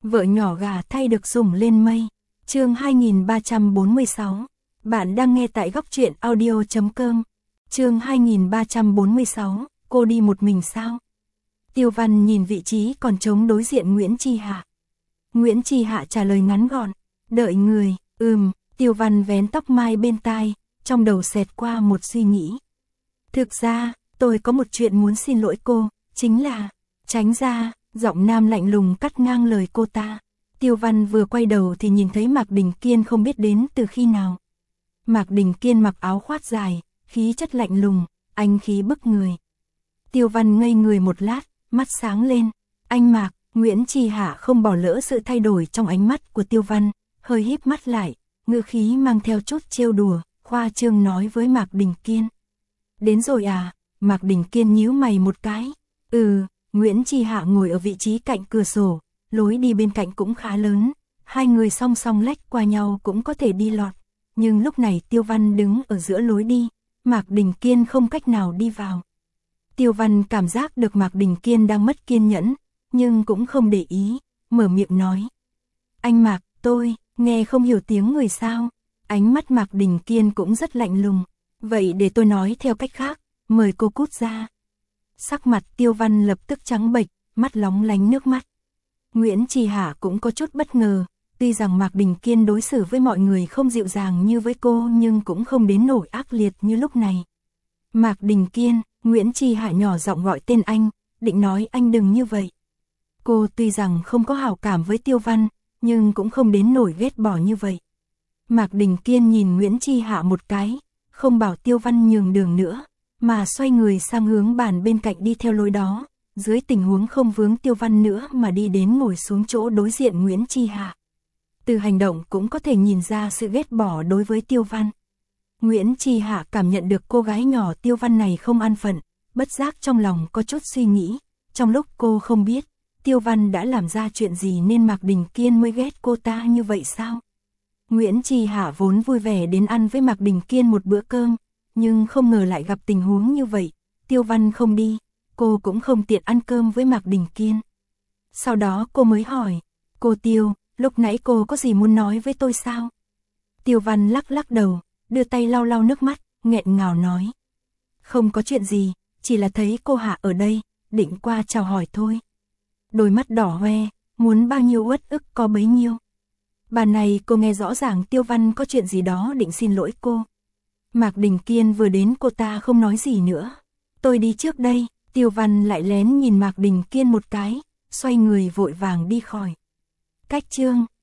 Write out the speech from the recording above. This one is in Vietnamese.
Vợ nhỏ gà thay được sủng lên mây. Chương 2346. Bạn đang nghe tại góc truyện audio.com. Chương 2346. Cô đi một mình sao? Tiêu Văn nhìn vị trí còn trống đối diện Nguyễn Chi Hạ. Nguyễn Chi Hạ trả lời ngắn gọn. Đợi người. Tiêu Văn vén tóc mai bên tai, trong đầu xẹt qua một suy nghĩ. Thực ra, tôi có một chuyện muốn xin lỗi cô, chính là... Tránh ra, giọng nam lạnh lùng cắt ngang lời cô ta. Tiêu Văn vừa quay đầu thì nhìn thấy Mạc Đình Kiên không biết đến từ khi nào. Mạc Đình Kiên mặc áo khoác dài, khí chất lạnh lùng, anh khí bức người. Tiêu Văn ngây người một lát, mắt sáng lên. Anh Mạc, Nguyễn Chi Hạ không bỏ lỡ sự thay đổi trong ánh mắt của Tiêu Văn, hơi híp mắt lại, ngữ khí mang theo chút trêu đùa, khoa trương nói với Mạc Đình Kiên. Đến rồi à? Mạc Đình Kiên nhíu mày một cái. Nguyễn Chi Hạ ngồi ở vị trí cạnh cửa sổ, lối đi bên cạnh cũng khá lớn, hai người song song lách qua nhau cũng có thể đi lọt. Nhưng lúc này Tiêu Văn đứng ở giữa lối đi, Mạc Đình Kiên không cách nào đi vào. Tiêu Văn cảm giác được Mạc Đình Kiên đang mất kiên nhẫn, nhưng cũng không để ý, mở miệng nói. Anh Mạc, tôi, nghe không hiểu tiếng người sao? Ánh mắt Mạc Đình Kiên cũng rất lạnh lùng. Vậy để tôi nói theo cách khác, mời cô cút ra. Sắc mặt Tiêu Văn lập tức trắng bệch, mắt lóng lánh nước mắt. Nguyễn Chi Hạ cũng có chút bất ngờ, tuy rằng Mạc Đình Kiên đối xử với mọi người không dịu dàng như với cô nhưng cũng không đến nỗi ác liệt như lúc này. Mạc Đình Kiên, Nguyễn Chi Hạ nhỏ giọng gọi tên anh, định nói anh đừng như vậy. Cô tuy rằng không có hảo cảm với Tiêu Văn, nhưng cũng không đến nỗi ghét bỏ như vậy. Mạc Đình Kiên nhìn Nguyễn Chi Hạ một cái, không bảo Tiêu Văn nhường đường nữa, mà xoay người sang hướng bàn bên cạnh đi theo lối đó, dưới tình huống không vướng Tiêu Văn nữa mà đi đến ngồi xuống chỗ đối diện Nguyễn Chi Hạ. Từ hành động cũng có thể nhìn ra sự ghét bỏ đối với Tiêu Văn. Nguyễn Chi Hạ cảm nhận được cô gái nhỏ Tiêu Văn này không an phận, bất giác trong lòng có chút suy nghĩ, trong lúc cô không biết, Tiêu Văn đã làm ra chuyện gì nên Mạc Đình Kiên mới ghét cô ta như vậy sao? Nguyễn Chi Hạ vốn vui vẻ đến ăn với Mạc Đình Kiên một bữa cơm, nhưng không ngờ lại gặp tình huống như vậy, Tiêu Văn không đi, cô cũng không tiện ăn cơm với Mạc Đình Kiên. Sau đó cô mới hỏi, cô Tiêu, lúc nãy cô có gì muốn nói với tôi sao? Tiêu Văn lắc lắc đầu, đưa tay lau lau nước mắt, nghẹn ngào nói. Không có chuyện gì, chỉ là thấy cô Hạ ở đây, định qua chào hỏi thôi. Đôi mắt đỏ hoe, muốn bao nhiêu uất ức có bấy nhiêu. Bà này cô nghe rõ ràng Tiêu Văn có chuyện gì đó định xin lỗi cô. Mạc Đình Kiên vừa đến cô ta không nói gì nữa. Tôi đi trước đây, Tiêu Văn lại lén nhìn Mạc Đình Kiên một cái, xoay người vội vàng đi khỏi. Cách chương